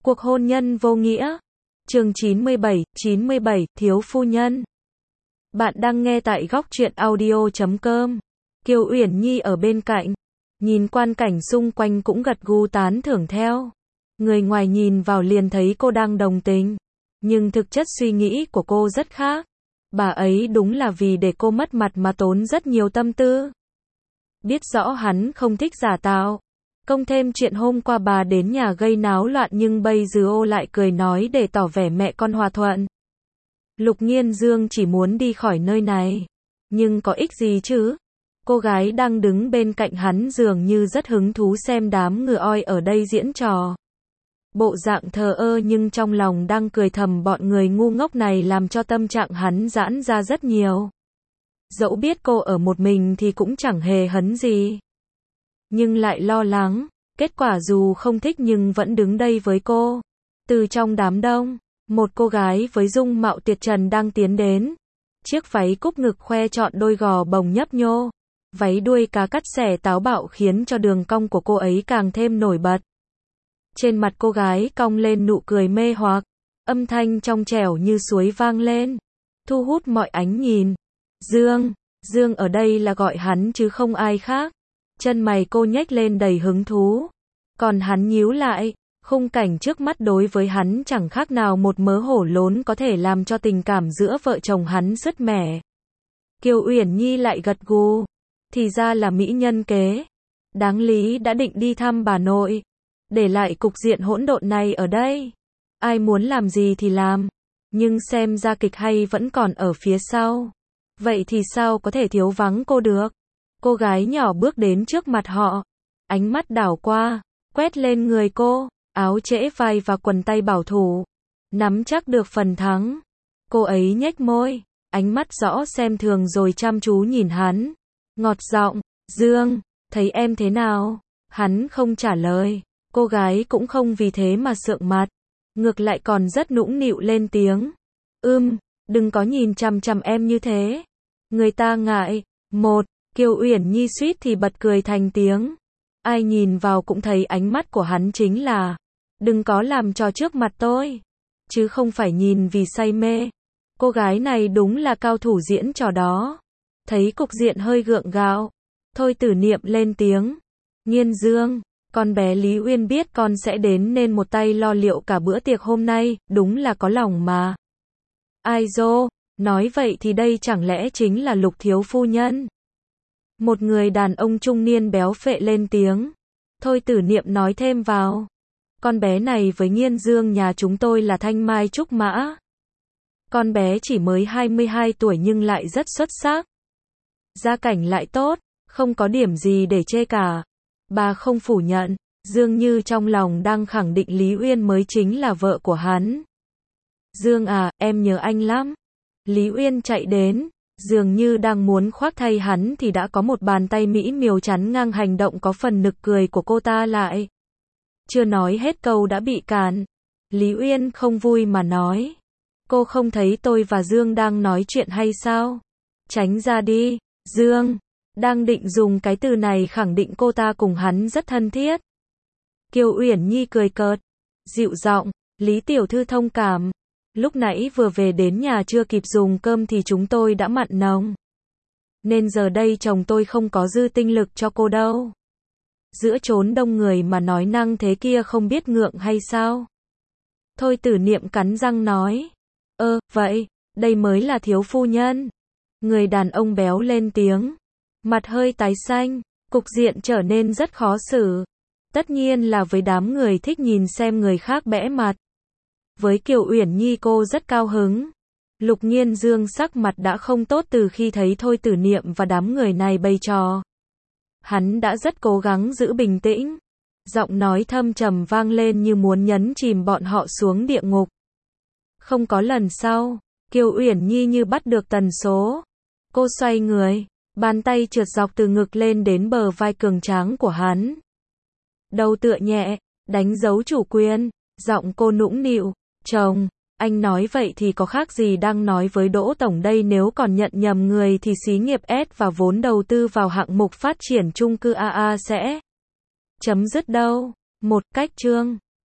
Cuộc hôn nhân vô nghĩa. Chương 97, thiếu phu nhân. Bạn đang nghe tại góc truyện audio.com. Kiều Uyển Nhi ở bên cạnh, nhìn quan cảnh xung quanh cũng gật gù tán thưởng theo. Người ngoài nhìn vào liền thấy cô đang đồng tình, nhưng thực chất suy nghĩ của cô rất khác. Bà ấy đúng là vì để cô mất mặt mà tốn rất nhiều tâm tư. Biết rõ hắn không thích giả tạo. Công thêm chuyện hôm qua bà đến nhà gây náo loạn nhưng bây giờ ô lại cười nói để tỏ vẻ mẹ con hòa thuận. Lục Nghiên Dương chỉ muốn đi khỏi nơi này. Nhưng có ích gì chứ? Cô gái đang đứng bên cạnh hắn dường như rất hứng thú xem đám ngựa oi ở đây diễn trò. Bộ dạng thờ ơ nhưng trong lòng đang cười thầm bọn người ngu ngốc này làm cho tâm trạng hắn giãn ra rất nhiều. Dẫu biết cô ở một mình thì cũng chẳng hề hấn gì. Nhưng lại lo lắng, kết quả dù không thích nhưng vẫn đứng đây với cô. Từ trong đám đông, một cô gái với dung mạo tuyệt trần đang tiến đến. Chiếc váy cúc ngực khoe trọn đôi gò bồng nhấp nhô. Váy đuôi cá cắt xẻ táo bạo khiến cho đường cong của cô ấy càng thêm nổi bật. Trên mặt cô gái cong lên nụ cười mê hoặc, âm thanh trong trẻo như suối vang lên, thu hút mọi ánh nhìn. Dương ở đây là gọi hắn chứ không ai khác. Chân mày cô nhếch lên đầy hứng thú. Còn hắn nhíu lại, khung cảnh trước mắt đối với hắn chẳng khác nào một mớ hổ lốn có thể làm cho tình cảm giữa vợ chồng hắn sứt mẻ. Kiều Uyển Nhi lại gật gù. Thì ra là mỹ nhân kế. Đáng lý đã định đi thăm bà nội. Để lại cục diện hỗn độn này ở đây. Ai muốn làm gì thì làm. Nhưng xem ra kịch hay vẫn còn ở phía sau. Vậy thì sao có thể thiếu vắng cô được? Cô gái nhỏ bước đến trước mặt họ. Ánh mắt đảo qua, quét lên người cô. Áo trễ vai và quần tay bảo thủ. Nắm chắc được phần thắng. Cô ấy nhếch môi. Ánh mắt rõ xem thường rồi chăm chú nhìn hắn. Ngọt giọng, Dương, thấy em thế nào? Hắn không trả lời. Cô gái cũng không vì thế mà sượng mặt. Ngược lại còn rất nũng nịu lên tiếng. Đừng có nhìn chằm chằm em như thế. Người ta ngại. Kiều Uyển Nhi suýt thì bật cười thành tiếng. Ai nhìn vào cũng thấy ánh mắt của hắn chính là đừng có làm trò trước mặt tôi. Chứ không phải nhìn vì say mê. Cô gái này đúng là cao thủ diễn trò đó. Thấy cục diện hơi gượng gạo. Thôi Tử Niệm lên tiếng. Nghiên Dương, con bé Lý Uyên biết con sẽ đến nên một tay lo liệu cả bữa tiệc hôm nay, đúng là có lòng mà. Ai dô, nói vậy thì đây chẳng lẽ chính là Lục thiếu phu nhân? Một người đàn ông trung niên béo phệ lên tiếng. Thôi Tử Niệm nói thêm vào. Con bé này với Nghiên Dương nhà chúng tôi là thanh mai trúc mã. Con bé chỉ mới 22 tuổi nhưng lại rất xuất sắc. Gia cảnh lại tốt, không có điểm gì để chê cả. Bà không phủ nhận, dường như trong lòng đang khẳng định Lý Uyên mới chính là vợ của hắn. Dương à, em nhớ anh lắm. Lý Uyên chạy đến, dường như đang muốn khoác thay hắn thì đã có một bàn tay mỹ miều chắn ngang hành động có phần nực cười của cô ta lại. Chưa nói hết câu đã bị cản. Lý Uyên không vui mà nói. Cô không thấy tôi và Dương đang nói chuyện hay sao? Tránh ra đi, Dương. Đang định dùng cái từ này khẳng định cô ta cùng hắn rất thân thiết. Kiều Uyển Nhi cười cợt, dịu giọng, Lý tiểu thư thông cảm. Lúc nãy vừa về đến nhà chưa kịp dùng cơm thì chúng tôi đã mặn nồng. Nên giờ đây chồng tôi không có dư tinh lực cho cô đâu. Giữa chốn đông người mà nói năng thế kia không biết ngượng hay sao? Thôi Tử Niệm cắn răng nói. Vậy, đây mới là thiếu phu nhân. Người đàn ông béo lên tiếng. Mặt hơi tái xanh, cục diện trở nên rất khó xử. Tất nhiên là với đám người thích nhìn xem người khác bẽ mặt. Với Kiều Uyển Nhi cô rất cao hứng. Lục Nghiên Dương sắc mặt đã không tốt từ khi thấy Thôi Tử Niệm và đám người này bày trò. Hắn đã rất cố gắng giữ bình tĩnh. Giọng nói thâm trầm vang lên như muốn nhấn chìm bọn họ xuống địa ngục. Không có lần sau, Kiều Uyển Nhi như bắt được tần số. Cô xoay người, bàn tay trượt dọc từ ngực lên đến bờ vai cường tráng của hắn. Đầu tựa nhẹ, đánh dấu chủ quyền, giọng cô nũng nịu. Chồng, anh nói vậy thì có khác gì đang nói với Đỗ Tổng đây, nếu còn nhận nhầm người thì xí nghiệp S và vốn đầu tư vào hạng mục phát triển chung cư AA sẽ chấm dứt đâu. Một cách chương